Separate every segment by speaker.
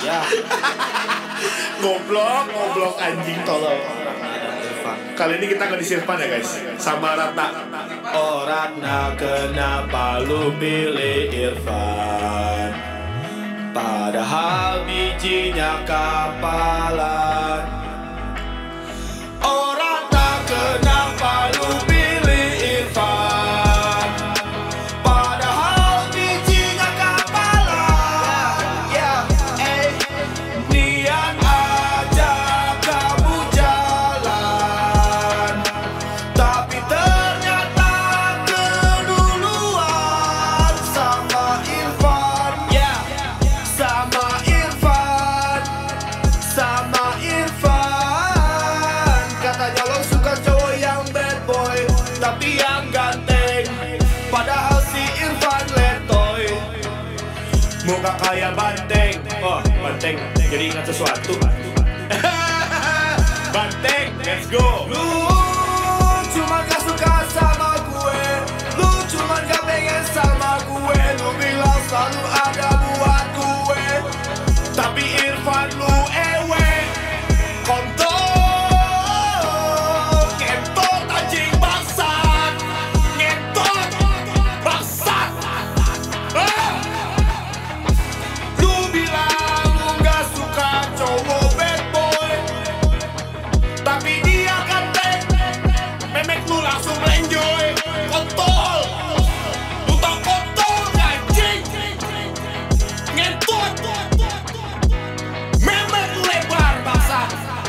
Speaker 1: Ya.
Speaker 2: Goblok anjing tolong. Kali ini kita akan disirpan ya guys, sama Ratna.
Speaker 1: Oh Ratna, kenapa lu pilih Irfan? Padahal bijinya kapalan. Oh Ratna, kenapa lu pilih Irfan? Padahal bijinya kapalan. Niat aja kamu jalan, tapi ternyata keduluan sama Irfan. Sama Irfan. Katanya lo suka cowok yang bad boy, tapi yang ganteng. Padahal si Irfan letoy,
Speaker 2: Muka kayak banteng. Oh, banteng. Jadi ingat sesuatu. Banteng, let's go.
Speaker 1: lu cuma gak suka sama gue, lu cuma gak pengen sama gue. Lu bilang selalu ada buat gue, tapi Irfan lu ewe. Kontol, kentot anjing bangsat, ngentot bangsat. Lu bilang lu gak suka cowok bad boy, tapi dia ganteng, memek lu langsung enjoy. Kontol, lu tau kontol anjing, ngentot, memek lu lebar bangsat.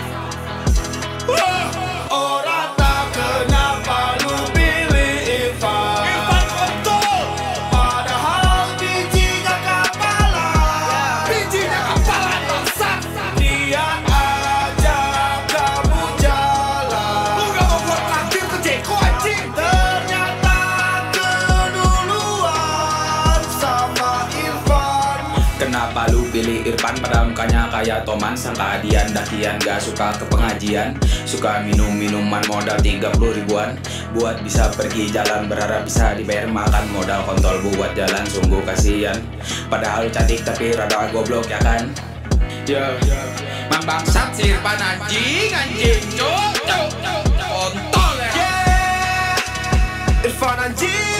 Speaker 1: Oh Ratna, kenapa lu pilih Irfan?
Speaker 2: Irfan kontol.
Speaker 1: Padahal bijinya kapalan.
Speaker 2: Bijinya kapalan bangsat.
Speaker 1: Niat aja kamu jalan,
Speaker 2: Lu gak mau buat traktir ke Jeko anjing.
Speaker 1: ternyata keduluan sama Irfan.
Speaker 3: Kenapa lu pilih Irfan pada mukanya kayak Toman? Sangka adian dakian gak suka ke pengajian, suka minum minuman modal 30 ribuan. Buat bisa pergi jalan berharap bisa dibayar makan, modal kontol buat jalan sungguh kasihan. Padahal lu cantik tapi rada goblok ya kan. Mang bangsat si Irfan anjing cuk kontol ya.
Speaker 1: Irfan anjing.